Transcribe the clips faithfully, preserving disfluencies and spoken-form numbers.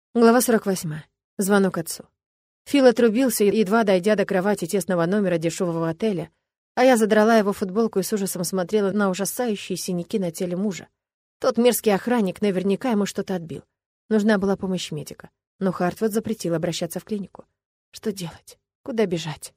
Глава сорок восьмая. Звонок отцу. Фил отрубился, едва дойдя до кровати тесного номера дешевого отеля, а я задрала его футболку и с ужасом смотрела на ужасающие синяки на теле мужа. Тот мерзкий охранник наверняка ему что-то отбил. Нужна была помощь медика, но Хартвуд запретил обращаться в клинику. Что делать? Куда бежать?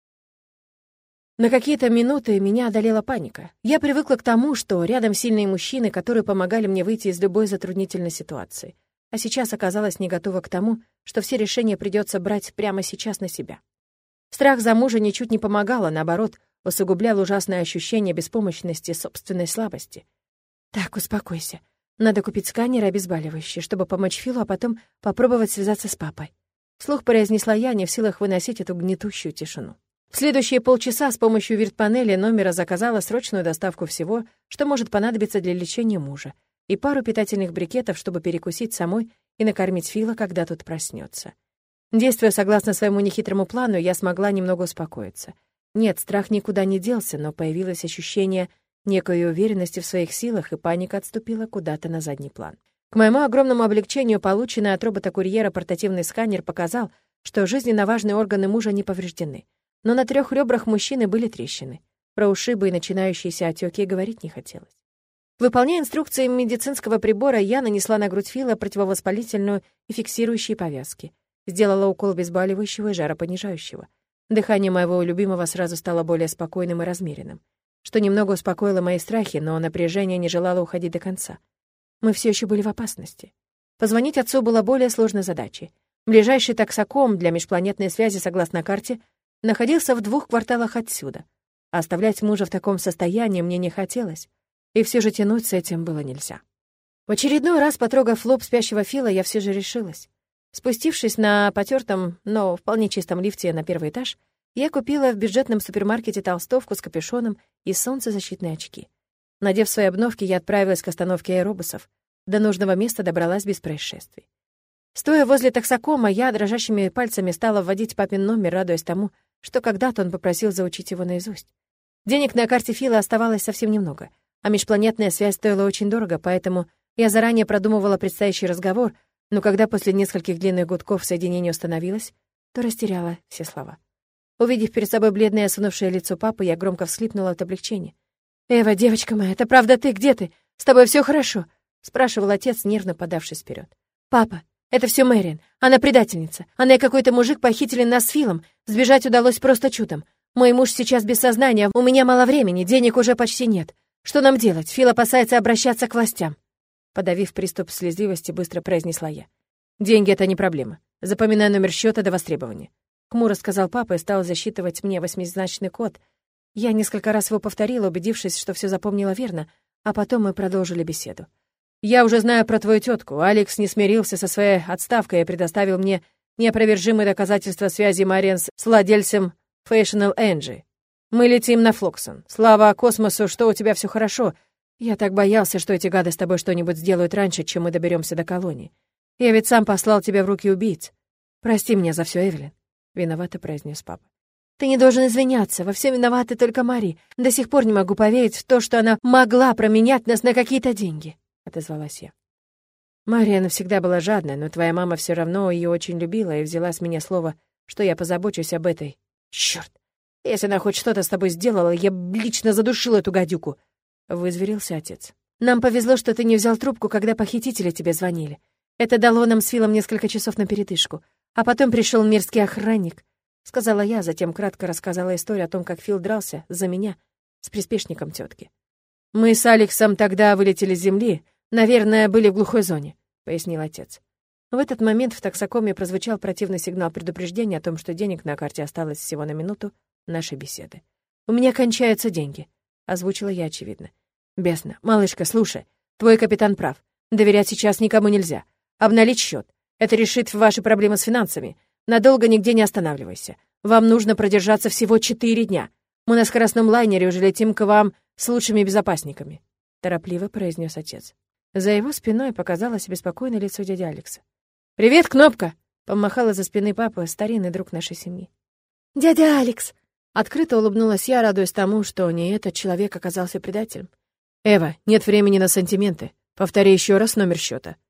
На какие-то минуты меня одолела паника. Я привыкла к тому, что рядом сильные мужчины, которые помогали мне выйти из любой затруднительной ситуации. А сейчас оказалась не готова к тому, что все решения придется брать прямо сейчас на себя. Страх за мужа ничуть не помогал, а наоборот, усугублял ужасное ощущение беспомощности, собственной слабости. «Так, успокойся. Надо купить сканер и обезболивающее, чтобы помочь Филу, а потом попробовать связаться с папой». Вслух произнесла я, не в силах выносить эту гнетущую тишину. В следующие полчаса с помощью вирт-панели номера заказала срочную доставку всего, что может понадобиться для лечения мужа, и пару питательных брикетов, чтобы перекусить самой и накормить Фила, когда тот проснется. Действуя согласно своему нехитрому плану, я смогла немного успокоиться. Нет, страх никуда не делся, но появилось ощущение некой уверенности в своих силах, и паника отступила куда-то на задний план. К моему огромному облегчению, полученный от робота-курьера портативный сканер показал, что жизненно важные органы мужа не повреждены. Но на трех ребрах мужчины были трещины. Про ушибы и начинающиеся отеки говорить не хотелось. Выполняя инструкции медицинского прибора, я нанесла на грудь Фила противовоспалительную и фиксирующие повязки. Сделала укол обезболивающего и жаропонижающего. Дыхание моего любимого сразу стало более спокойным и размеренным, что немного успокоило мои страхи, но напряжение не желало уходить до конца. Мы все еще были в опасности. Позвонить отцу было более сложной задачей. Ближайший таксоком для межпланетной связи, согласно карте, находился в двух кварталах отсюда. А оставлять мужа в таком состоянии мне не хотелось. И все же тянуть с этим было нельзя. В очередной раз, потрогав лоб спящего Фила, я все же решилась. Спустившись на потертом, но вполне чистом лифте на первый этаж, я купила в бюджетном супермаркете толстовку с капюшоном и солнцезащитные очки. Надев свои обновки, я отправилась к остановке аэробусов. До нужного места добралась без происшествий. Стоя возле таксокома, я дрожащими пальцами стала вводить папин номер, радуясь тому, что когда-то он попросил заучить его наизусть. Денег на карте Фила оставалось совсем немного, а межпланетная связь стоила очень дорого, поэтому я заранее продумывала предстоящий разговор, но когда после нескольких длинных гудков соединение установилось, то растеряла все слова. Увидев перед собой бледное осунувшее лицо папы, я громко всхлипнула от облегчения. «Эва, девочка моя, это правда ты? Где ты? С тобой все хорошо?» — спрашивал отец, нервно подавшись вперед. «Папа, это все Мэриан. Она предательница. Она и какой-то мужик похитили нас с Филом. Сбежать удалось просто чудом. Мой муж сейчас без сознания, у меня мало времени, денег уже почти нет. Что нам делать? Фил опасается обращаться к властям». Подавив приступ слезливости, быстро произнесла я. «Деньги — это не проблема. Запоминай номер счета до востребования», — хмуро сказал папа и стал засчитывать мне восьмизначный код. Я несколько раз его повторила, убедившись, что все запомнила верно, а потом мы продолжили беседу. «Я уже знаю про твою тетку. Алекс не смирился со своей отставкой и предоставил мне неопровержимые доказательства связи Мариан с владельцем Fashional Энджи. Мы летим на Флоксон. Слава космосу, что у тебя все хорошо. Я так боялся, что эти гады с тобой что-нибудь сделают раньше, чем мы доберемся до колонии. Я ведь сам послал тебя в руки убийц. Прости меня за все, Эвелин», — виновато произнес папа. «Ты не должен извиняться. Во всем виновата только Мари. До сих пор не могу поверить в то, что она могла променять нас на какие-то деньги», — отозвалась я. «Мариан всегда была жадной, но твоя мама все равно ее очень любила и взяла с меня слово, что я позабочусь об этой. Черт! Если она хоть что-то с тобой сделала, я лично задушила эту гадюку», — вызверился отец. «Нам повезло, что ты не взял трубку, когда похитители тебе звонили. Это дало нам с Филом несколько часов на передышку. А потом пришел мерзкий охранник», — сказала я, затем кратко рассказала историю о том, как Фил дрался за меня с приспешником тетки. «Мы с Алексом тогда вылетели с земли, наверное, были в глухой зоне», — пояснил отец. В этот момент в таксокоме прозвучал противный сигнал предупреждения о том, что денег на карте осталось всего на минуту нашей беседы. «У меня кончаются деньги», — озвучила я очевидно. «Бесно. Малышка, слушай, твой капитан прав. Доверять сейчас никому нельзя. Обналить счет. Это решит ваши проблемы с финансами. Надолго нигде не останавливайся. Вам нужно продержаться всего четыре дня. Мы на скоростном лайнере уже летим к вам с лучшими безопасниками», — торопливо произнес отец. За его спиной показалось беспокойное лицо дяди Алекса. «Привет, Кнопка!» — помахала за спины папы, старинный друг нашей семьи. «Дядя Алекс!» — открыто улыбнулась я, радуясь тому, что не этот человек оказался предателем. «Эва, нет времени на сантименты. Повтори еще раз номер счета»,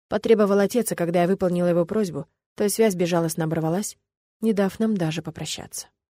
Потребовал отец, и когда я выполнила его просьбу, то связь безжалостно оборвалась, не дав нам даже попрощаться.